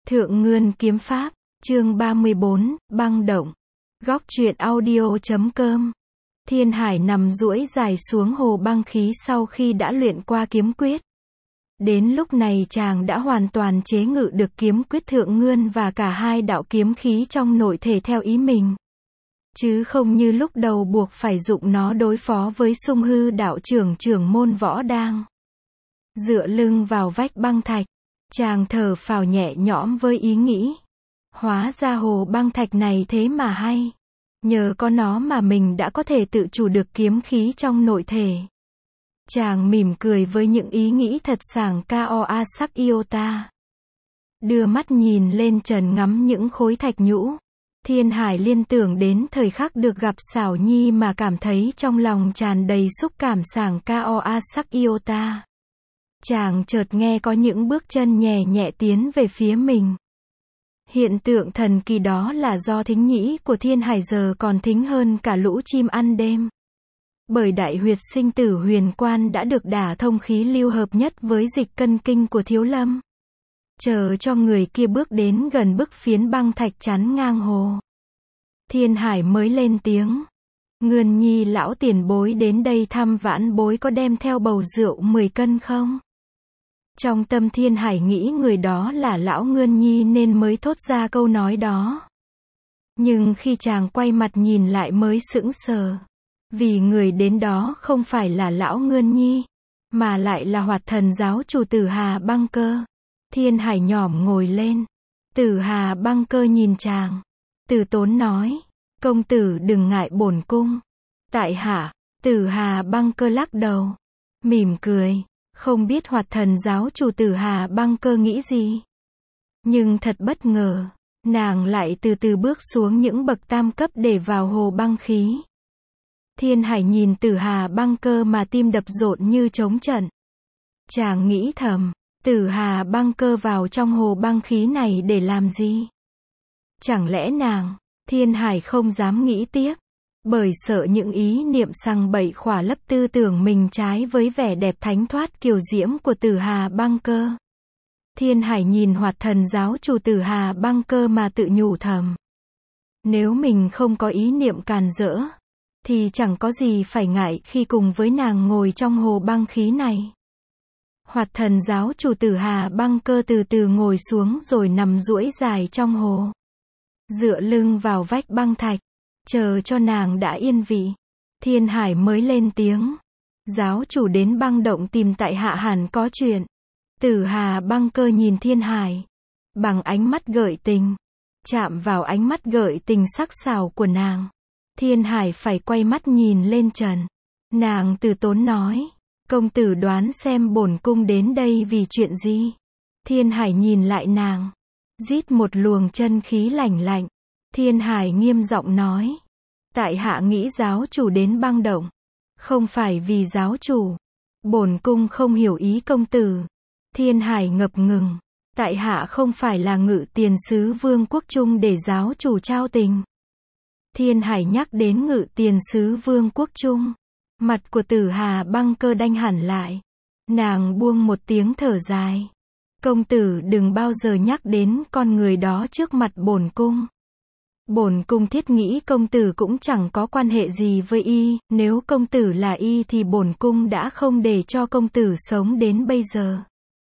Thượng Ngươn Kiếm Pháp, chương 34, băng động. Góc truyện audio.com. Thiên Hải nằm duỗi dài xuống hồ băng khí sau khi đã luyện qua kiếm quyết. Đến lúc này chàng đã hoàn toàn chế ngự được kiếm quyết Thượng Ngươn và cả hai đạo kiếm khí trong nội thể theo ý mình. Chứ không như lúc đầu buộc phải dụng nó đối phó với Sung Hư đạo trưởng môn Võ Đang. Dựa lưng vào vách băng thạch, chàng thở phào nhẹ nhõm với ý nghĩ. Hóa ra hồ băng thạch này thế mà hay. Nhờ có nó mà mình đã có thể tự chủ được kiếm khí trong nội thể. Chàng mỉm cười với những ý nghĩ thật sảng Koa sắc Iota. Đưa mắt nhìn lên trần ngắm những khối thạch nhũ. Thiên Hải liên tưởng đến thời khắc được gặp Xảo Nhi mà cảm thấy trong lòng tràn đầy xúc cảm sảng Koa sắc Iota. Chàng chợt nghe có những bước chân nhẹ nhẹ tiến về phía mình. Hiện tượng thần kỳ đó là do thính nhĩ của Thiên Hải giờ còn thính hơn cả lũ chim ăn đêm. Bởi đại huyệt sinh tử huyền quan đã được đả thông khí lưu hợp nhất với dịch cân kinh của Thiếu Lâm. Chờ cho người kia bước đến gần bức phiến băng thạch chắn ngang hồ. Thiên Hải mới lên tiếng. Ngươn Nhi lão tiền bối đến đây thăm vãn bối có đem theo bầu rượu 10 cân không? Trong tâm Thiên Hải nghĩ người đó là lão Ngươn Nhi nên mới thốt ra câu nói đó. Nhưng khi chàng quay mặt nhìn lại mới sững sờ. Vì người đến đó không phải là lão Ngươn Nhi, mà lại là Hoạt Thần giáo chủ Tử Hà Băng Cơ. Thiên Hải nhỏm ngồi lên. Tử Hà Băng Cơ nhìn chàng. Từ tốn nói. Công tử đừng ngại bổn cung. Tại hạ. Tử Hà Băng Cơ lắc đầu. Mỉm cười. Không biết Hoạt Thần giáo chủ Tử Hà Băng Cơ nghĩ gì. Nhưng thật bất ngờ. Nàng lại từ từ bước xuống những bậc tam cấp để vào hồ băng khí. Thiên Hải nhìn Tử Hà Băng Cơ mà tim đập rộn như trống trận. Chàng nghĩ thầm. Tử Hà Băng Cơ vào trong hồ băng khí này để làm gì? Chẳng lẽ nàng? Thiên Hải không dám nghĩ tiếp. Bởi sợ những ý niệm sằng bậy khỏa lấp tư tưởng mình trái với vẻ đẹp thánh thoát kiều diễm của Tử Hà Băng Cơ. Thiên Hải nhìn Hoạt Thần giáo chủ Tử Hà Băng Cơ mà tự nhủ thầm. Nếu mình không có ý niệm càn rỡ, thì chẳng có gì phải ngại khi cùng với nàng ngồi trong hồ băng khí này. Hoạt Thần giáo chủ Tử Hà Băng Cơ từ từ ngồi xuống rồi nằm duỗi dài trong hồ. Dựa lưng vào vách băng thạch. Chờ cho nàng đã yên vị. Thiên Hải mới lên tiếng. Giáo chủ đến băng động tìm tại hạ hẳn có chuyện. Tử Hà Băng Cơ nhìn Thiên Hải. Bằng ánh mắt gợi tình. Chạm vào ánh mắt gợi tình sắc sảo của nàng. Thiên Hải phải quay mắt nhìn lên trần. Nàng từ tốn nói. Công tử đoán xem bổn cung đến đây vì chuyện gì. Thiên Hải nhìn lại nàng. Rít một luồng chân khí lạnh lạnh. Thiên Hải nghiêm giọng nói. Tại hạ nghĩ giáo chủ đến băng động. Không phải vì giáo chủ. Bổn cung không hiểu ý công tử. Thiên Hải ngập ngừng. Tại hạ không phải là Ngự Tiền sứ Vương quốc Trung để giáo chủ trao tình. Thiên Hải nhắc đến Ngự Tiền sứ Vương quốc Trung. Mặt của Tử Hà Băng Cơ đanh hẳn lại. Nàng buông một tiếng thở dài. Công tử đừng bao giờ nhắc đến con người đó trước mặt bổn cung. Bổn cung thiết nghĩ công tử cũng chẳng có quan hệ gì với y, nếu công tử là y thì bổn cung đã không để cho công tử sống đến bây giờ.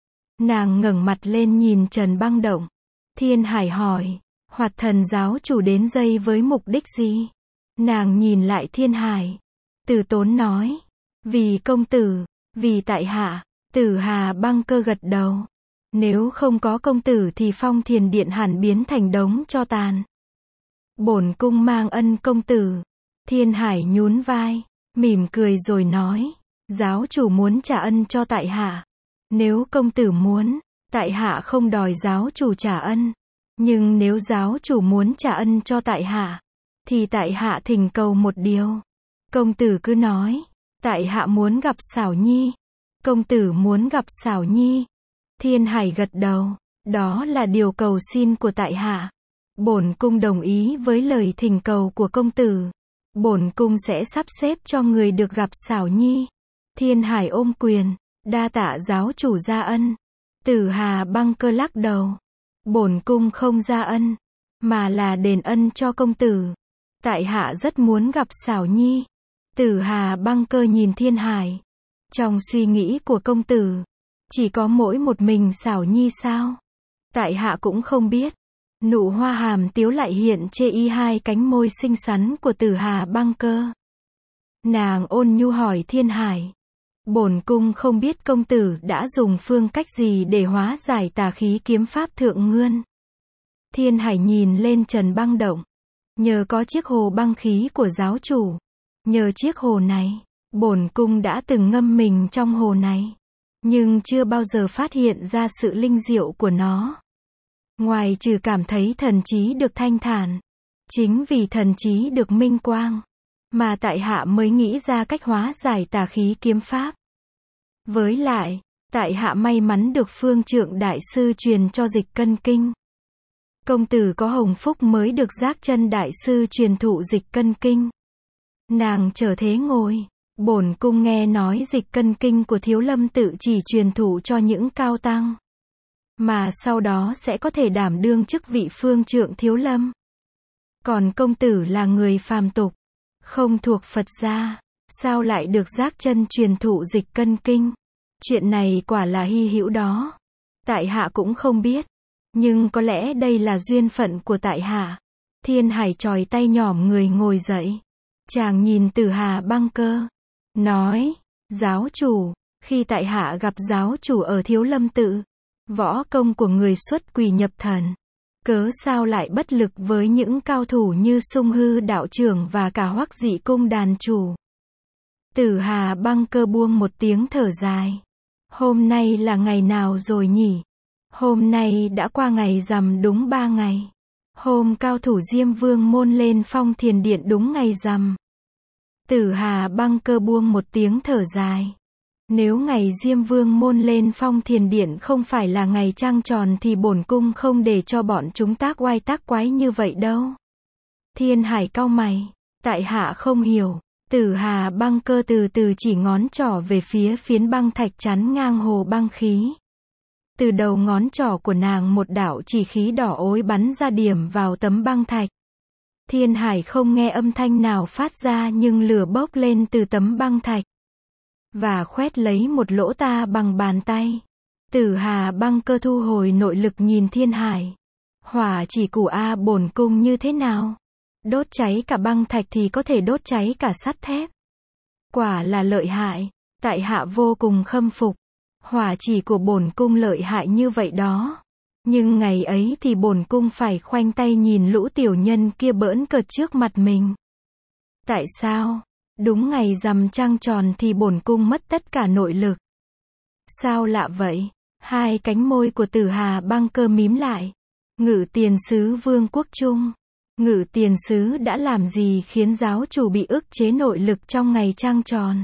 Nàng ngẩng mặt lên nhìn trần băng động. Thiên Hải hỏi, Hoạt Thần giáo chủ đến đây với mục đích gì? Nàng nhìn lại Thiên Hải. Từ tốn nói, vì công tử, vì tại hạ. Tử Hà Băng Cơ gật đầu. Nếu không có công tử thì Phong Thiền Điện hẳn biến thành đống tro tàn. Bổn cung mang ân công tử. Thiên Hải nhún vai, mỉm cười rồi nói, giáo chủ muốn trả ân cho tại hạ. Nếu công tử muốn, tại hạ không đòi giáo chủ trả ân. Nhưng nếu giáo chủ muốn trả ân cho tại hạ, thì tại hạ thỉnh cầu một điều. Công tử cứ nói, tại hạ muốn gặp Xảo Nhi. Công tử muốn gặp Xảo Nhi. Thiên Hải gật đầu, đó là điều cầu xin của tại hạ. Bổn cung đồng ý với lời thỉnh cầu của công tử. Bổn cung sẽ sắp xếp cho người được gặp Xảo Nhi. Thiên Hải ôm quyền, đa tạ giáo chủ gia ân. Tử Hà Băng Cơ lắc đầu. Bổn cung không ra ân, mà là đền ân cho công tử. Tại hạ rất muốn gặp Xảo Nhi. Tử Hà Băng Cơ nhìn Thiên Hải. Trong suy nghĩ của công tử, chỉ có mỗi một mình Xảo Nhi sao? Tại hạ cũng không biết. Nụ hoa hàm tiếu lại hiện chê y hai cánh môi xinh xắn của Tử Hà Băng Cơ. Nàng ôn nhu hỏi Thiên Hải. Bổn cung không biết công tử đã dùng phương cách gì để hóa giải tà khí kiếm pháp thượng ngươn. Thiên Hải nhìn lên Trần Băng Động. Nhờ có chiếc hồ băng khí của giáo chủ. Nhờ chiếc hồ này, bổn cung đã từng ngâm mình trong hồ này. Nhưng chưa bao giờ phát hiện ra sự linh diệu của nó. Ngoài trừ cảm thấy thần trí được thanh thản. Chính vì thần trí được minh quang, mà tại hạ mới nghĩ ra cách hóa giải tà khí kiếm pháp. Với lại, tại hạ may mắn được Phương Trượng Đại Sư truyền cho Dịch Cân Kinh. Công tử có hồng phúc mới được Giác Chân Đại Sư truyền thụ Dịch Cân Kinh. Nàng trở thế ngồi. Bổn cung nghe nói Dịch Cân Kinh của Thiếu Lâm tự chỉ truyền thụ cho những cao tăng, mà sau đó sẽ có thể đảm đương chức vị Phương Trượng Thiếu Lâm. Còn công tử là người phàm tục, không thuộc Phật gia, sao lại được Giác Chân truyền thụ Dịch Cân Kinh? Chuyện này quả là hy hữu đó. Tại hạ cũng không biết, nhưng có lẽ đây là duyên phận của tại hạ. Thiên Hải chòi tay nhỏm người ngồi dậy. Chàng nhìn Tử Hà Băng Cơ, nói, giáo chủ, khi tại hạ gặp giáo chủ ở Thiếu Lâm tự, võ công của người xuất quỷ nhập thần, cớ sao lại bất lực với những cao thủ như Sung Hư đạo trưởng và cả Hoắc Dị cung đàn chủ? Tử Hà Băng Cơ buông một tiếng thở dài. Hôm nay là ngày nào rồi nhỉ? Hôm nay đã qua ngày rằm đúng 3 ngày. Hôm cao thủ Diêm Vương môn lên Phong Thiền Điện đúng ngày rằm. Tử Hà Băng Cơ buông một tiếng thở dài. Nếu ngày Diêm Vương môn lên Phong Thiền Điện không phải là ngày trăng tròn thì bổn cung không để cho bọn chúng tác oai tác quái như vậy đâu. Thiên Hải cau mày. Tại hạ không hiểu. Tử Hà Băng Cơ từ từ chỉ ngón trỏ về phía phiến băng thạch chắn ngang hồ băng khí. Từ đầu ngón trỏ của nàng một đạo chỉ khí đỏ ối bắn ra điểm vào tấm băng thạch. Thiên Hải không nghe âm thanh nào phát ra nhưng lửa bốc lên từ tấm băng thạch và khoét lấy một lỗ ta bằng bàn tay. Tử Hà Băng Cơ thu hồi nội lực nhìn Thiên Hải. Hỏa chỉ của bổn cung như thế nào? Đốt cháy cả băng thạch thì có thể đốt cháy cả sắt thép. Quả là lợi hại, tại hạ vô cùng khâm phục. Hỏa chỉ của bổn cung lợi hại như vậy đó. Nhưng ngày ấy thì bổn cung phải khoanh tay nhìn lũ tiểu nhân kia bỡn cợt trước mặt mình. Tại sao? Đúng ngày rằm trăng tròn thì bổn cung mất tất cả nội lực. Sao lạ vậy? Hai cánh môi của Tử Hà Băng Cơ mím lại. Ngự tiền sứ Vương Quốc Trung. Ngự tiền sứ đã làm gì khiến giáo chủ bị ức chế nội lực trong ngày trăng tròn?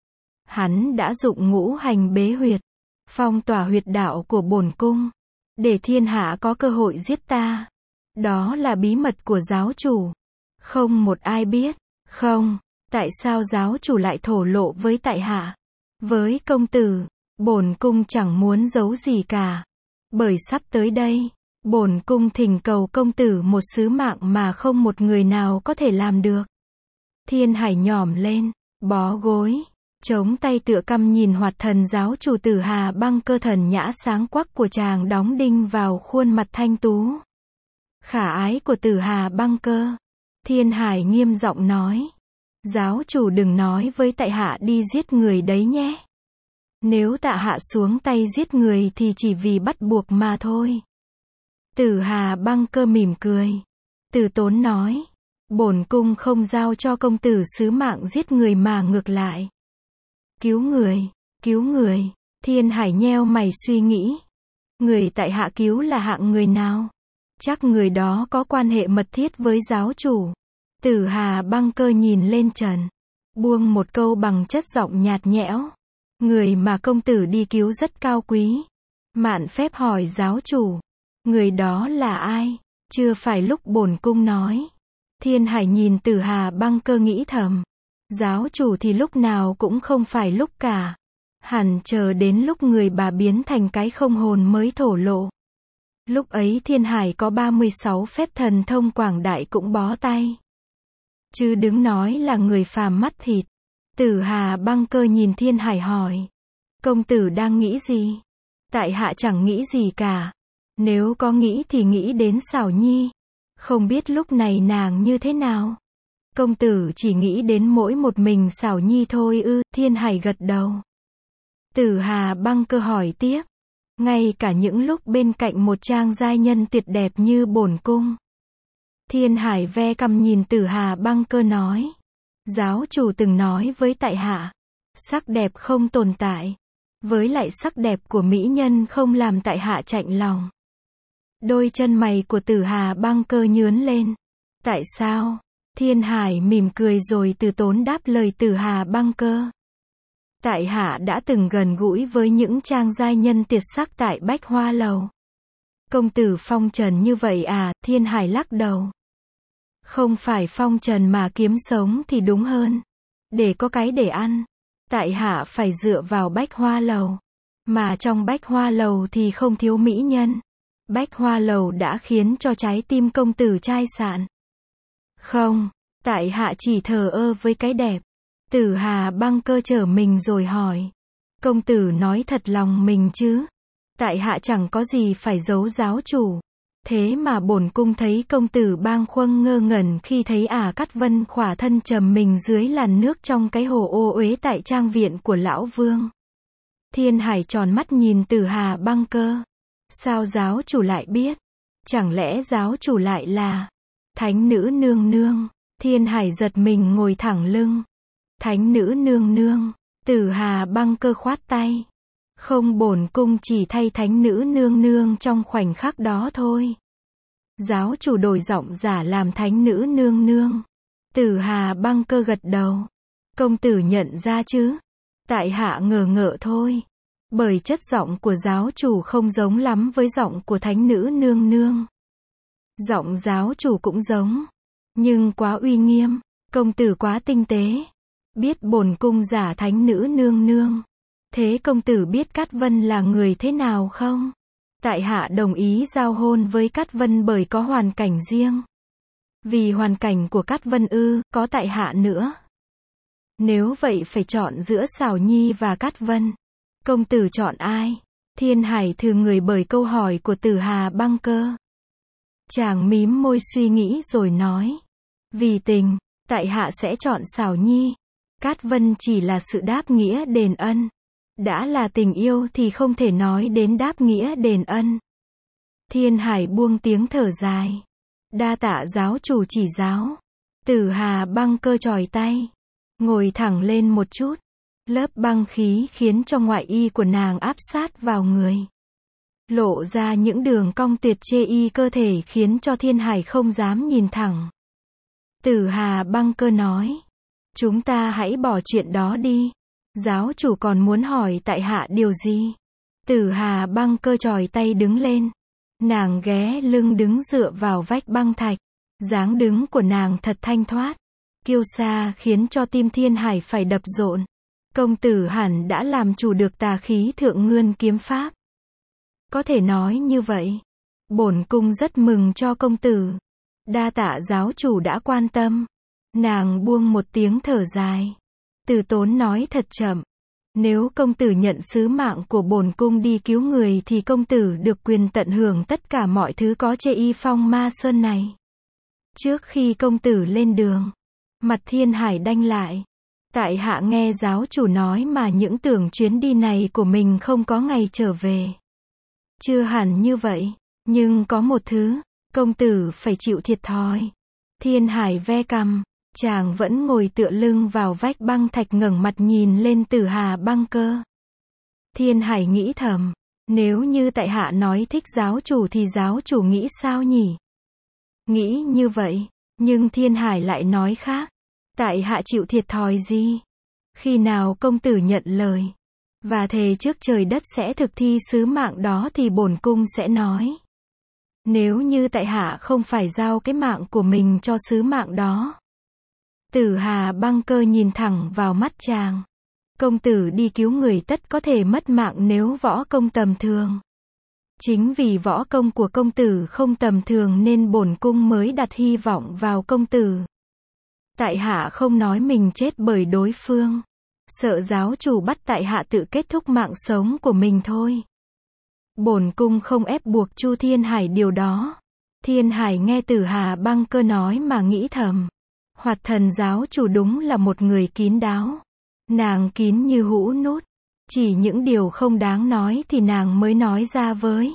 Hắn đã dụng ngũ hành bế huyệt, phong tỏa huyệt đạo của bổn cung, để thiên hạ có cơ hội giết ta. Đó là bí mật của giáo chủ. Không một ai biết. Không, tại sao giáo chủ lại thổ lộ với tại hạ? Với công tử, bổn cung chẳng muốn giấu gì cả. Bởi sắp tới đây, bổn cung thỉnh cầu công tử một sứ mạng mà không một người nào có thể làm được. Thiên Hải nhỏm lên, bó gối, chống tay tựa căm nhìn Hoạt Thần giáo chủ Tử Hà Băng Cơ thần nhã sáng quắc của chàng đóng đinh vào khuôn mặt thanh tú khả ái của Tử Hà Băng Cơ. Thiên Hải nghiêm giọng nói, giáo chủ đừng nói với tại hạ đi giết người đấy nhé. Nếu tại hạ xuống tay giết người thì chỉ vì bắt buộc mà thôi. Tử Hà Băng Cơ mỉm cười, từ tốn nói, bổn cung không giao cho công tử sứ mạng giết người mà ngược lại cứu người. Cứu người? Thiên Hải nheo mày suy nghĩ. Người tại hạ cứu là hạng người nào? Chắc người đó có quan hệ mật thiết với giáo chủ. Tử Hà Băng Cơ nhìn lên trần, buông một câu bằng chất giọng nhạt nhẽo. Người mà công tử đi cứu rất cao quý. Mạn phép hỏi giáo chủ, người đó là ai? Chưa phải lúc bổn cung nói. Thiên Hải nhìn Tử Hà Băng Cơ nghĩ thầm, giáo chủ thì lúc nào cũng không phải lúc cả. Hẳn chờ đến lúc người bà biến thành cái không hồn mới thổ lộ. Lúc ấy Thiên Hải có 36 phép thần thông quảng đại cũng bó tay. Chứ đừng nói là người phàm mắt thịt. Tử Hà Băng Cơ nhìn Thiên Hải hỏi. Công tử đang nghĩ gì? Tại hạ chẳng nghĩ gì cả. Nếu có nghĩ thì nghĩ đến Sảo Nhi. Không biết lúc này nàng như thế nào? Công tử chỉ nghĩ đến mỗi một mình Sảo Nhi thôi ư? Thiên Hải gật đầu. Tử Hà Băng Cơ hỏi tiếp. Ngay cả những lúc bên cạnh một trang giai nhân tuyệt đẹp như bổn cung. Thiên Hải ve cằm nhìn Tử Hà Băng Cơ nói. Giáo chủ từng nói với tại hạ. Sắc đẹp không tồn tại. Với lại sắc đẹp của mỹ nhân không làm tại hạ chạnh lòng. Đôi chân mày của Tử Hà Băng Cơ nhướn lên. Tại sao? Thiên Hải mỉm cười rồi từ tốn đáp lời Tử Hà Băng Cơ. Tại hạ đã từng gần gũi với những trang giai nhân tuyệt sắc tại Bách Hoa Lầu. Công tử phong trần như vậy à? Thiên Hải lắc đầu. Không phải phong trần mà kiếm sống thì đúng hơn. Để có cái để ăn. Tại hạ phải dựa vào Bách Hoa Lầu. Mà trong Bách Hoa Lầu thì không thiếu mỹ nhân. Bách Hoa Lầu đã khiến cho trái tim công tử chai sạn. Không, tại hạ chỉ thờ ơ với cái đẹp. Tử Hà Băng Cơ trở mình rồi hỏi. Công tử nói thật lòng mình chứ? Tại hạ chẳng có gì phải giấu giáo chủ. Thế mà bổn cung thấy công tử bang khuâng ngơ ngẩn khi thấy Cát Vân khỏa thân trầm mình dưới làn nước trong cái hồ ô uế tại trang viện của lão vương. Thiên Hải tròn mắt nhìn Tử Hà Băng Cơ. Sao giáo chủ lại biết? Chẳng lẽ giáo chủ lại là Thánh nữ nương nương? Thiên Hải giật mình ngồi thẳng lưng. Thánh nữ nương nương. Tử Hà Băng Cơ khoát tay. Không, bổn cung chỉ thay thánh nữ nương nương trong khoảnh khắc đó thôi. Giáo chủ đổi giọng giả làm thánh nữ nương nương. Tử Hà Băng Cơ gật đầu. Công tử nhận ra chứ? Tại hạ ngờ ngợ thôi. Bởi chất giọng của giáo chủ không giống lắm với giọng của thánh nữ nương nương. Giọng giáo chủ cũng giống. Nhưng quá uy nghiêm. Công tử quá tinh tế. Biết bổn cung giả thánh nữ nương nương. Thế công tử biết Cát Vân là người thế nào không? Tại hạ đồng ý giao hôn với Cát Vân bởi có hoàn cảnh riêng. Vì hoàn cảnh của Cát Vân ư? Có tại hạ nữa. Nếu vậy phải chọn giữa Sảo Nhi và Cát Vân. Công tử chọn ai? Thiên Hải thường người bởi câu hỏi của Tử Hà Băng Cơ. Chàng mím môi suy nghĩ rồi nói. Vì tình, tại hạ sẽ chọn Sảo Nhi. Cát Vân chỉ là sự đáp nghĩa đền ân. Đã là tình yêu thì không thể nói đến đáp nghĩa đền ân. Thiên Hải buông tiếng thở dài. Đa tạ giáo chủ chỉ giáo. Tử Hà Băng Cơ chòi tay. Ngồi thẳng lên một chút. Lớp băng khí khiến cho ngoại y của nàng áp sát vào người. Lộ ra những đường cong tuyệt chê y cơ thể khiến cho Thiên Hải không dám nhìn thẳng. Tử Hà Băng Cơ nói. Chúng ta hãy bỏ chuyện đó đi. Giáo chủ còn muốn hỏi tại hạ điều gì? Tử Hà Băng Cơ chòi tay đứng lên. Nàng ghé lưng đứng dựa vào vách băng thạch. Dáng đứng của nàng thật thanh thoát. Kiêu sa khiến cho tim Thiên Hải phải đập rộn. Công tử hẳn đã làm chủ được tà khí thượng ngươn kiếm pháp. Có thể nói như vậy. Bổn cung rất mừng cho công tử. Đa tạ giáo chủ đã quan tâm. Nàng buông một tiếng thở dài. Từ tốn nói thật chậm. Nếu công tử nhận sứ mạng của bổn cung đi cứu người thì công tử được quyền tận hưởng tất cả mọi thứ có chê y phong ma sơn này. Trước khi công tử lên đường, mặt Thiên Hải đanh lại. Tại hạ nghe giáo chủ nói mà những tưởng chuyến đi này của mình không có ngày trở về. Chưa hẳn như vậy, nhưng có một thứ, công tử phải chịu thiệt thòi. Thiên Hải ve cằm, chàng vẫn ngồi tựa lưng vào vách băng thạch ngẩng mặt nhìn lên Tử Hà Băng Cơ. Thiên Hải nghĩ thầm, nếu như tại hạ nói thích giáo chủ thì giáo chủ nghĩ sao nhỉ? Nghĩ như vậy, nhưng Thiên Hải lại nói khác. Tại hạ chịu thiệt thòi gì? Khi nào công tử nhận lời và thề trước trời đất sẽ thực thi sứ mạng đó thì bổn cung sẽ nói. Nếu như tại hạ không phải giao cái mạng của mình cho sứ mạng đó. Tử Hà Băng Cơ nhìn thẳng vào mắt chàng. Công tử đi cứu người tất có thể mất mạng nếu võ công tầm thường. Chính vì võ công của công tử không tầm thường nên bổn cung mới đặt hy vọng vào công tử. Tại hạ không nói mình chết bởi đối phương. Sợ giáo chủ bắt tại hạ tự kết thúc mạng sống của mình thôi. Bổn cung không ép buộc Chu Thiên Hải điều đó. Thiên Hải nghe Tử Hà Băng Cơ nói mà nghĩ thầm. Hoạt Thần giáo chủ đúng là một người kín đáo. Nàng kín như hũ nút. Chỉ những điều không đáng nói thì nàng mới nói ra với.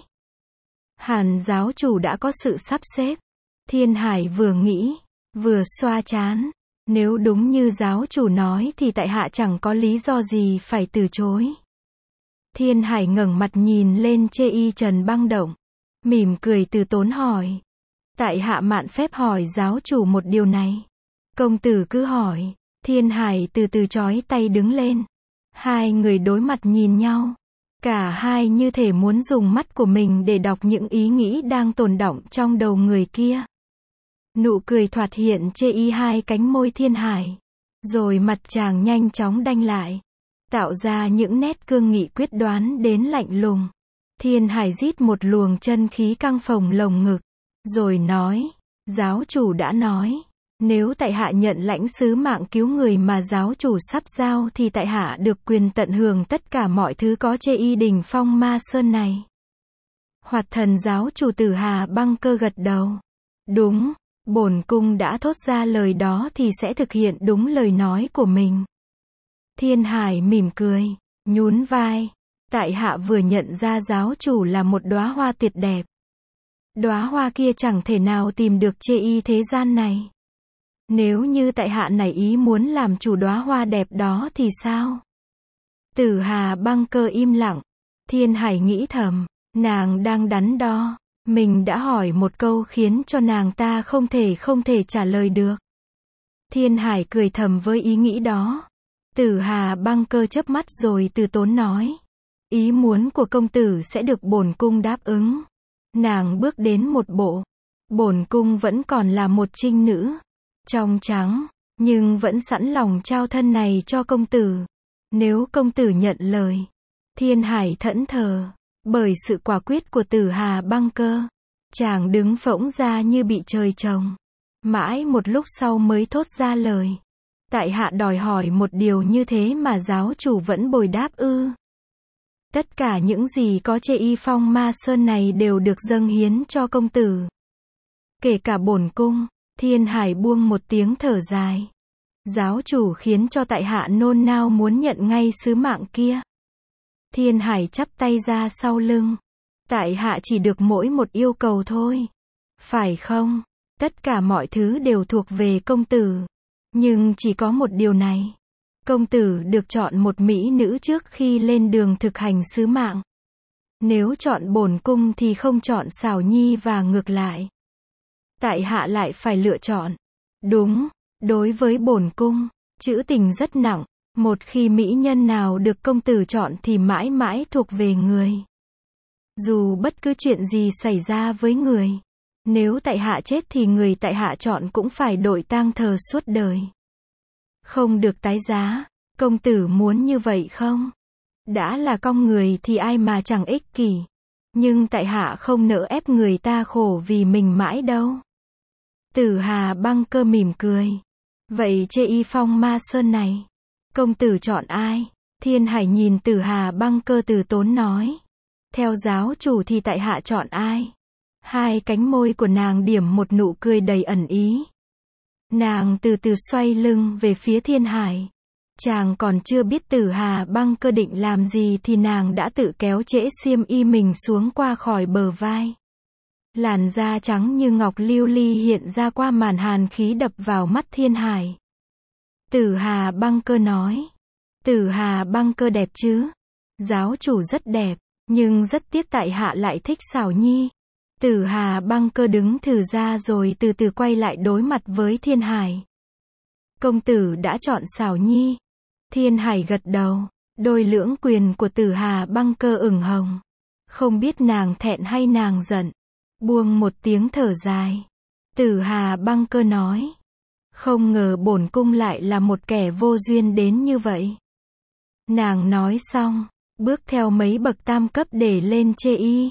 Hàn giáo chủ đã có sự sắp xếp. Thiên Hải vừa nghĩ, vừa xoa trán. Nếu đúng như giáo chủ nói thì tại hạ chẳng có lý do gì phải từ chối. Thiên Hải ngẩng mặt nhìn lên chê y Trần Băng Động. Mỉm cười từ tốn hỏi. Tại hạ mạn phép hỏi giáo chủ một điều này. Công tử cứ hỏi. Thiên Hải từ từ chói tay đứng lên. Hai người đối mặt nhìn nhau. Cả hai như thể muốn dùng mắt của mình để đọc những ý nghĩ đang tồn đọng trong đầu người kia. Nụ cười thoạt hiện chê y hai cánh môi Thiên Hải. Rồi mặt chàng nhanh chóng đanh lại. Tạo ra những nét cương nghị quyết đoán đến lạnh lùng. Thiên Hải rít một luồng chân khí căng phồng lồng ngực. Rồi nói. Giáo chủ đã nói. Nếu tại hạ nhận lãnh sứ mạng cứu người mà giáo chủ sắp giao thì tại hạ được quyền tận hưởng tất cả mọi thứ có chê y đỉnh phong Ma Sơn này. Hoạt Thần giáo chủ Tử Hà Băng Cơ gật đầu. Đúng, bổn cung đã thốt ra lời đó thì sẽ thực hiện đúng lời nói của mình. Thiên Hải mỉm cười, nhún vai. Tại hạ vừa nhận ra giáo chủ là một đóa hoa tuyệt đẹp. Đóa hoa kia chẳng thể nào tìm được chê y thế gian này. Nếu như tại hạ nảy ý muốn làm chủ đóa hoa đẹp đó thì sao? Tử Hà Băng Cơ im lặng. Thiên Hải nghĩ thầm, nàng đang đắn đo. Mình đã hỏi một câu khiến cho nàng ta không thể trả lời được. Thiên Hải cười thầm với ý nghĩ đó. Tử Hà Băng Cơ chớp mắt rồi từ tốn nói. Ý muốn của công tử sẽ được bổn cung đáp ứng. Nàng bước đến một bộ. Bổn cung vẫn còn là một trinh nữ. Trong trắng, nhưng vẫn sẵn lòng trao thân này cho công tử. Nếu công tử nhận lời. Thiên Hải thẫn thờ. Bởi sự quả quyết của Tử Hà Băng Cơ. Chàng đứng phỗng ra như bị trời trồng. Mãi một lúc sau mới thốt ra lời. Tại hạ đòi hỏi một điều như thế mà giáo chủ vẫn bồi đáp ư? Tất cả những gì có chê y phong Ma Sơn này đều được dâng hiến cho công tử. Kể cả bổn cung. Thiên Hải buông một tiếng thở dài. Giáo chủ khiến cho tại hạ nôn nao muốn nhận ngay sứ mạng kia. Thiên Hải chắp tay ra sau lưng. Tại hạ chỉ được mỗi một yêu cầu thôi. Phải không? Tất cả mọi thứ đều thuộc về công tử. Nhưng chỉ có một điều này. Công tử được chọn một mỹ nữ trước khi lên đường thực hành sứ mạng. Nếu chọn bổn cung thì không chọn Sảo Nhi và ngược lại. Tại hạ lại phải lựa chọn. Đúng, đối với bổn cung, chữ tình rất nặng. Một khi mỹ nhân nào được công tử chọn thì mãi mãi thuộc về người. Dù bất cứ chuyện gì xảy ra với người. Nếu tại hạ chết thì người tại hạ chọn cũng phải đội tang thờ suốt đời. Không được tái giá. Công tử muốn như vậy không? Đã là con người thì ai mà chẳng ích kỷ. Nhưng tại hạ không nỡ ép người ta khổ vì mình mãi đâu. Tử Hà Băng Cơ mỉm cười. Vậy chê y phong Ma Sơn này, công tử chọn ai? Thiên Hải nhìn Tử Hà Băng Cơ từ tốn nói. Theo giáo chủ thì tại hạ chọn ai? Hai cánh môi của nàng điểm một nụ cười đầy ẩn ý. Nàng từ từ xoay lưng về phía Thiên Hải. Chàng còn chưa biết Tử Hà Băng Cơ định làm gì thì nàng đã tự kéo trễ xiêm y mình xuống qua khỏi bờ vai. Làn da trắng như ngọc lưu ly hiện ra qua màn hàn khí đập vào mắt Thiên Hải. Tử Hà Băng Cơ nói. Tử Hà Băng Cơ đẹp chứ? Giáo chủ rất đẹp, nhưng rất tiếc tại hạ lại thích Sảo Nhi. Tử Hà Băng Cơ đứng thử ra rồi từ từ quay lại đối mặt với Thiên Hải. Công tử đã chọn Sảo Nhi. Thiên Hải gật đầu. Đôi lưỡng quyền của Tử Hà Băng Cơ ửng hồng. Không biết nàng thẹn hay nàng giận. Buông một tiếng thở dài. Tử Hà Băng Cơ nói. Không ngờ bổn cung lại là một kẻ vô duyên đến như vậy. Nàng nói xong, bước theo mấy bậc tam cấp để lên chê y.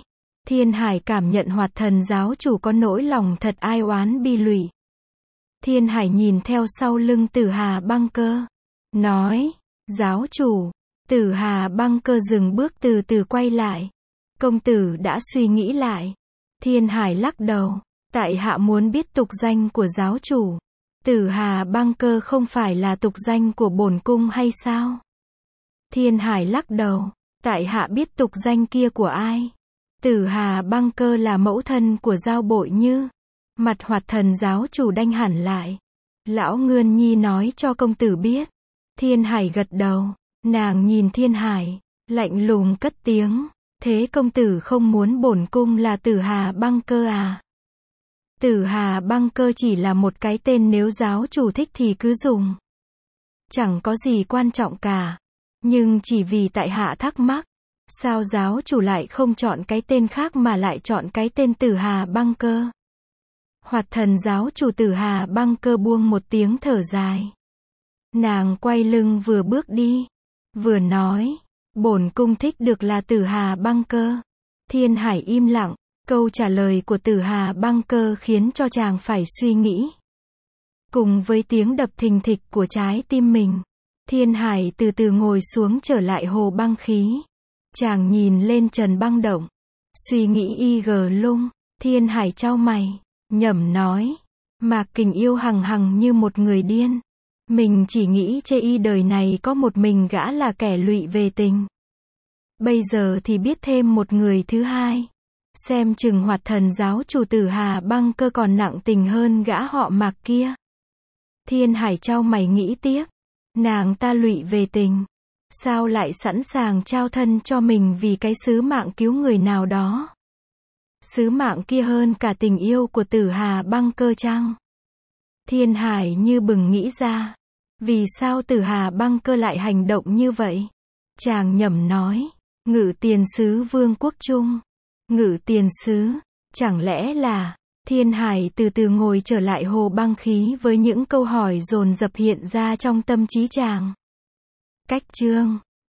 Thiên Hải cảm nhận Hoạt Thần giáo chủ có nỗi lòng thật ai oán bi lụy. Thiên Hải nhìn theo sau lưng Tử Hà Băng Cơ, nói, giáo chủ. Tử Hà Băng Cơ dừng bước từ từ quay lại. Công tử đã suy nghĩ lại. Thiên Hải lắc đầu, tại hạ muốn biết tục danh của giáo chủ. Tử Hà Băng Cơ không phải là tục danh của bổn cung hay sao? Thiên Hải lắc đầu, tại hạ biết tục danh kia của ai. Tử Hà Băng Cơ là mẫu thân của Giao Bội Như. Mặt Hoạt Thần giáo chủ đanh hẳn lại. Lão Ngươn Nhi nói cho công tử biết. Thiên Hải gật đầu, nàng nhìn Thiên Hải, lạnh lùng cất tiếng, thế công tử không muốn bổn cung là Tử Hà Băng Cơ à? Tử Hà Băng Cơ chỉ là một cái tên, nếu giáo chủ thích thì cứ dùng. Chẳng có gì quan trọng cả. Nhưng chỉ vì tại hạ thắc mắc, sao giáo chủ lại không chọn cái tên khác mà lại chọn cái tên Tử Hà Băng Cơ? Hoạt Thần giáo chủ Tử Hà Băng Cơ buông một tiếng thở dài. Nàng quay lưng vừa bước đi, vừa nói, bổn cung thích được là Tử Hà Băng Cơ. Thiên Hải im lặng, câu trả lời của Tử Hà Băng Cơ khiến cho chàng phải suy nghĩ. Cùng với tiếng đập thình thịch của trái tim mình, Thiên Hải từ từ ngồi xuống trở lại hồ băng khí. Chàng nhìn lên Trần Băng Động, suy nghĩ y gờ lung. Thiên Hải chau mày, nhẩm nói, Mạc Kình yêu hằng hằng như một người điên. Mình chỉ nghĩ chê y đời này có một mình gã là kẻ lụy về tình. Bây giờ thì biết thêm một người thứ hai. Xem chừng Hoạt Thần giáo chủ Tử Hà Băng Cơ còn nặng tình hơn gã họ Mạc kia. Thiên Hải chau mày nghĩ tiếp. Nàng ta lụy về tình, sao lại sẵn sàng trao thân cho mình vì cái sứ mạng cứu người nào đó? Sứ mạng kia hơn cả tình yêu của Tử Hà Băng Cơ chăng? Thiên Hải như bừng nghĩ ra, vì sao Tử Hà Băng Cơ lại hành động như vậy? Chàng nhẩm nói, Ngự Tiền Sứ Vương Quốc Trung. Ngự Tiền Sứ, chẳng lẽ là... Thiên Hải từ từ ngồi trở lại hồ băng khí với những câu hỏi dồn dập hiện ra trong tâm trí chàng. Cách chương